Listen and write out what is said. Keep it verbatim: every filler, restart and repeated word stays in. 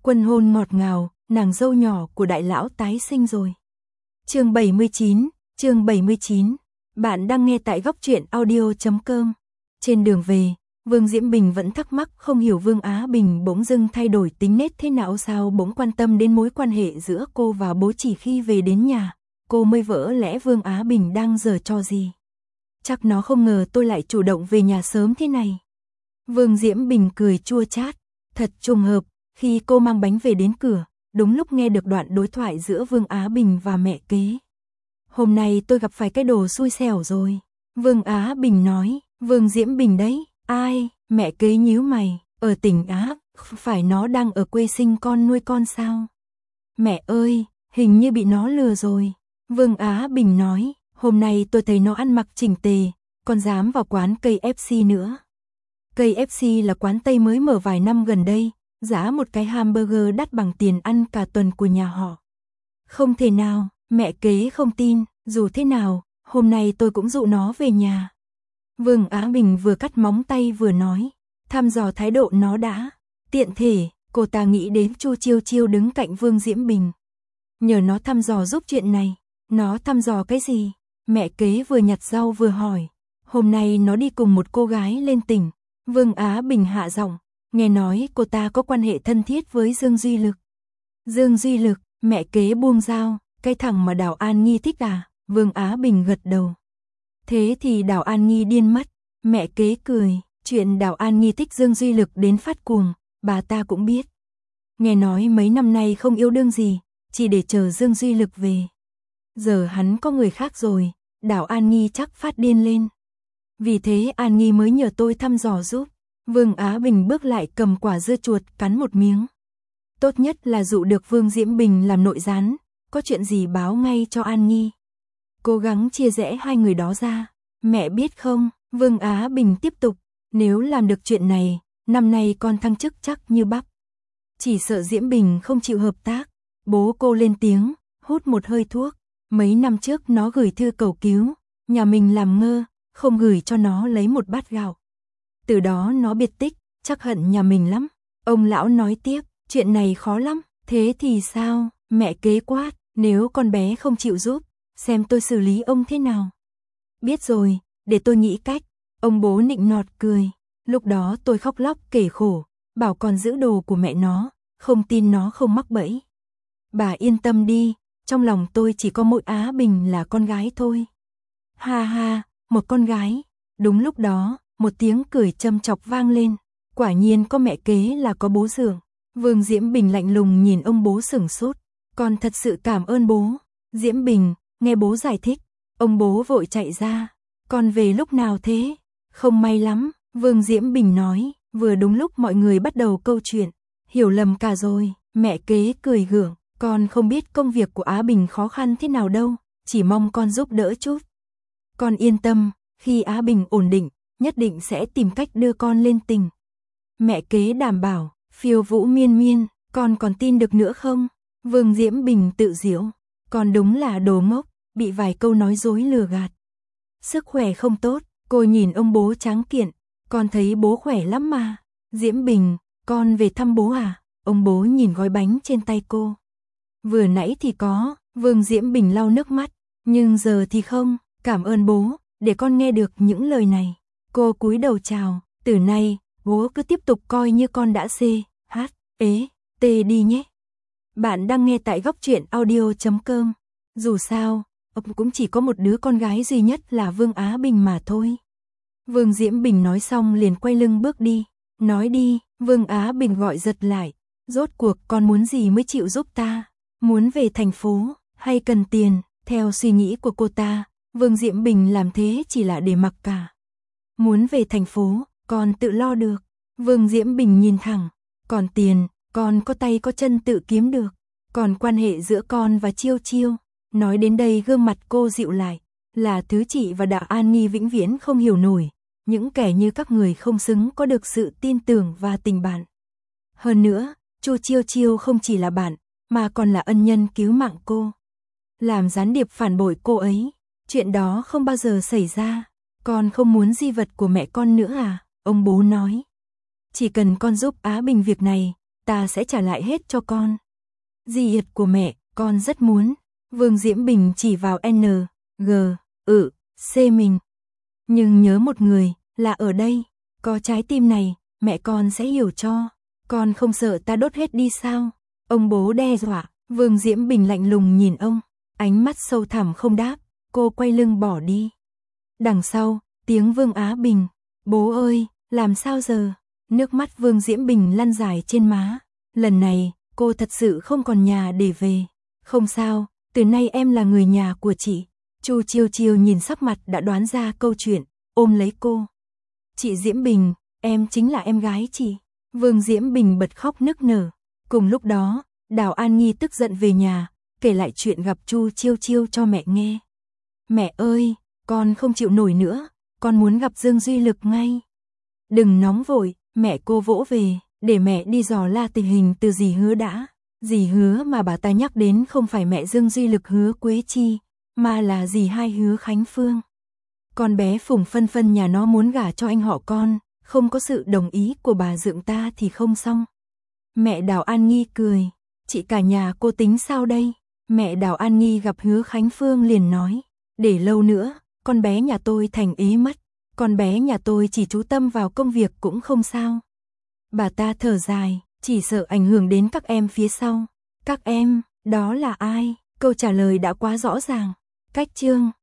Quân hôn ngọt ngào, nàng dâu nhỏ của đại lão tái sinh rồi. Chương bảy mươi chín, chương bảy mươi chín. Bạn đang nghe tại góc truyện audio chấm com. Trên đường về, Vương Diễm Bình vẫn thắc mắc không hiểu Vương Á Bình bỗng dưng thay đổi tính nết thế nào, sao bỗng quan tâm đến mối quan hệ giữa cô và bố, chỉ khi về đến nhà, cô mới vỡ lẽ Vương Á Bình đang giở trò gì. Chắc nó không ngờ tôi lại chủ động về nhà sớm thế này. Vương Diễm Bình cười chua chát, thật trùng hợp, khi cô mang bánh về đến cửa, đúng lúc nghe được đoạn đối thoại giữa Vương Á Bình và mẹ kế. Hôm nay tôi gặp phải cái đồ xui xẻo rồi. Vương Á Bình nói. Vương Diễm Bình đấy, ai? Mẹ kế nhíu mày, ở tỉnh Á, phải nó đang ở quê sinh con nuôi con sao? Mẹ ơi, hình như bị nó lừa rồi. Vương Á Bình nói, hôm nay tôi thấy nó ăn mặc chỉnh tề, còn dám vào quán ca ép xê nữa. ca ép xê là quán Tây mới mở vài năm gần đây, giá một cái hamburger đắt bằng tiền ăn cả tuần của nhà họ. Không thể nào, mẹ kế không tin, dù thế nào, hôm nay tôi cũng dụ nó về nhà. Vương Á Bình vừa cắt móng tay vừa nói, thăm dò thái độ nó đã. Tiện thể, cô ta nghĩ đến Chu Chiêu Chiêu đứng cạnh Vương Diễm Bình. Nhờ nó thăm dò giúp chuyện này. Nó thăm dò cái gì? Mẹ kế vừa nhặt rau vừa hỏi. Hôm nay nó đi cùng một cô gái lên tỉnh. Vương Á Bình hạ giọng, nghe nói cô ta có quan hệ thân thiết với Dương Duy Lực. Dương Duy Lực, mẹ kế buông dao, cái thằng mà Đào An Nhi thích à? Vương Á Bình gật đầu. Thế thì Đào An Nhi điên mất. Mẹ kế cười, chuyện Đào An Nhi thích Dương Duy Lực đến phát cuồng, bà ta cũng biết. Nghe nói mấy năm nay không yêu đương gì, chỉ để chờ Dương Duy Lực về. Giờ hắn có người khác rồi, Đào An Nhi chắc phát điên lên. Vì thế An Nhi mới nhờ tôi thăm dò giúp. Vương Á Bình bước lại cầm quả dưa chuột cắn một miếng. Tốt nhất là dụ được Vương Diễm Bình làm nội gián, có chuyện gì báo ngay cho An Nhi. Cố gắng chia rẽ hai người đó ra. Mẹ biết không, Vương Á Bình tiếp tục, nếu làm được chuyện này, năm nay con thăng chức chắc như bắp. Chỉ sợ Diễm Bình không chịu hợp tác. Bố cô lên tiếng, hút một hơi thuốc. Mấy năm trước nó gửi thư cầu cứu, nhà mình làm ngơ, không gửi cho nó lấy một bát gạo. Từ đó nó biệt tích, chắc hận nhà mình lắm. Ông lão nói tiếp, chuyện này khó lắm. Thế thì sao? Mẹ kế quát, nếu con bé không chịu giúp, xem tôi xử lý ông thế nào. Biết rồi, để tôi nghĩ cách. Ông bố nịnh nọt cười. Lúc đó tôi khóc lóc kể khổ, bảo con giữ đồ của mẹ nó, không tin nó không mắc bẫy. Bà yên tâm đi, trong lòng tôi chỉ có mỗi Á Bình là con gái thôi. Ha ha, một con gái. Đúng lúc đó, một tiếng cười châm chọc vang lên. Quả nhiên có mẹ kế là có bố dượng. Vương Diễm Bình lạnh lùng nhìn ông bố sửng sốt. Con thật sự cảm ơn bố. Diễm Bình, nghe bố giải thích. Ông bố vội chạy ra. Con về lúc nào thế? Không may lắm, Vương Diễm Bình nói. Vừa đúng lúc mọi người bắt đầu câu chuyện. Hiểu lầm cả rồi. Mẹ kế cười gượng. Con không biết công việc của Á Bình khó khăn thế nào đâu. Chỉ mong con giúp đỡ chút. Con yên tâm, khi Á Bình ổn định, nhất định sẽ tìm cách đưa con lên tỉnh. Mẹ kế đảm bảo. Phiêu Vũ miên miên, con còn tin được nữa không? Vương Diễm Bình tự giễu. Con đúng là đồ ngốc, bị vài câu nói dối lừa gạt. Sức khỏe không tốt, cô nhìn ông bố tráng kiện. Con thấy bố khỏe lắm mà. Diễm Bình, con về thăm bố à? Ông bố nhìn gói bánh trên tay cô. Vừa nãy thì có, Vương Diễm Bình lau nước mắt. Nhưng giờ thì không, cảm ơn bố, để con nghe được những lời này. Cô cúi đầu chào, từ nay, bố cứ tiếp tục coi như con đã xê, hát, ế, tê đi nhé. Bạn đang nghe tại góc truyện audio chấm com. Dù sao, ông cũng chỉ có một đứa con gái duy nhất là Vương Á Bình mà thôi. Vương Diễm Bình nói xong liền quay lưng bước đi. Nói đi, Vương Á Bình gọi giật lại. Rốt cuộc con muốn gì mới chịu giúp ta? Muốn về thành phố, hay cần tiền? Theo suy nghĩ của cô ta, Vương Diễm Bình làm thế chỉ là để mặc cả. Muốn về thành phố, con tự lo được. Vương Diễm Bình nhìn thẳng. Còn tiền, con có tay có chân tự kiếm được. Còn quan hệ giữa con và Chiêu Chiêu. Nói đến đây gương mặt cô dịu lại. Là thứ chị và Đào An Nhi vĩnh viễn không hiểu nổi. Những kẻ như các người không xứng có được sự tin tưởng và tình bạn. Hơn nữa, Chu Chiêu Chiêu không chỉ là bạn, mà còn là ân nhân cứu mạng cô. Làm gián điệp phản bội cô ấy. Chuyện đó không bao giờ xảy ra. Con không muốn di vật của mẹ con nữa à? Ông bố nói. Chỉ cần con giúp Á Bình việc này, ta sẽ trả lại hết cho con. Di yệt của mẹ, con rất muốn. Vương Diễm Bình chỉ vào N, G, ừ, C mình. Nhưng nhớ một người, là ở đây, có trái tim này, mẹ con sẽ hiểu cho. Con không sợ ta đốt hết đi sao? Ông bố đe dọa. Vương Diễm Bình lạnh lùng nhìn ông, ánh mắt sâu thẳm không đáp, cô quay lưng bỏ đi. Đằng sau, tiếng Vương Á Bình, bố ơi, làm sao giờ? Nước mắt Vương Diễm Bình lăn dài trên má. Lần này, cô thật sự không còn nhà để về. Không sao, từ nay em là người nhà của chị. Chu Chiêu Chiêu nhìn sắc mặt đã đoán ra câu chuyện, ôm lấy cô. Chị Diễm Bình, em chính là em gái chị. Vương Diễm Bình bật khóc nức nở. Cùng lúc đó, Đào An Nhi tức giận về nhà, kể lại chuyện gặp Chu Chiêu Chiêu cho mẹ nghe. Mẹ ơi, con không chịu nổi nữa, con muốn gặp Dương Duy Lực ngay. Đừng nóng vội, mẹ cô vỗ về, để mẹ đi dò la tình hình từ dì Hứa đã. Dì Hứa mà bà ta nhắc đến không phải mẹ Dương Duy Lực Hứa Quế Chi, mà là dì hai Hứa Khánh Phương. Con bé Phùng Phân Phân nhà nó muốn gả cho anh họ con, không có sự đồng ý của bà dượng ta thì không xong. Mẹ Đào An Nhi cười, chị cả nhà cô tính sao đây? Mẹ Đào An Nhi gặp Hứa Khánh Phương liền nói, để lâu nữa, con bé nhà tôi thành ế mất, con bé nhà tôi chỉ chú tâm vào công việc cũng không sao. Bà ta thở dài, chỉ sợ ảnh hưởng đến các em phía sau. Các em, đó là ai? Câu trả lời đã quá rõ ràng. Cách chương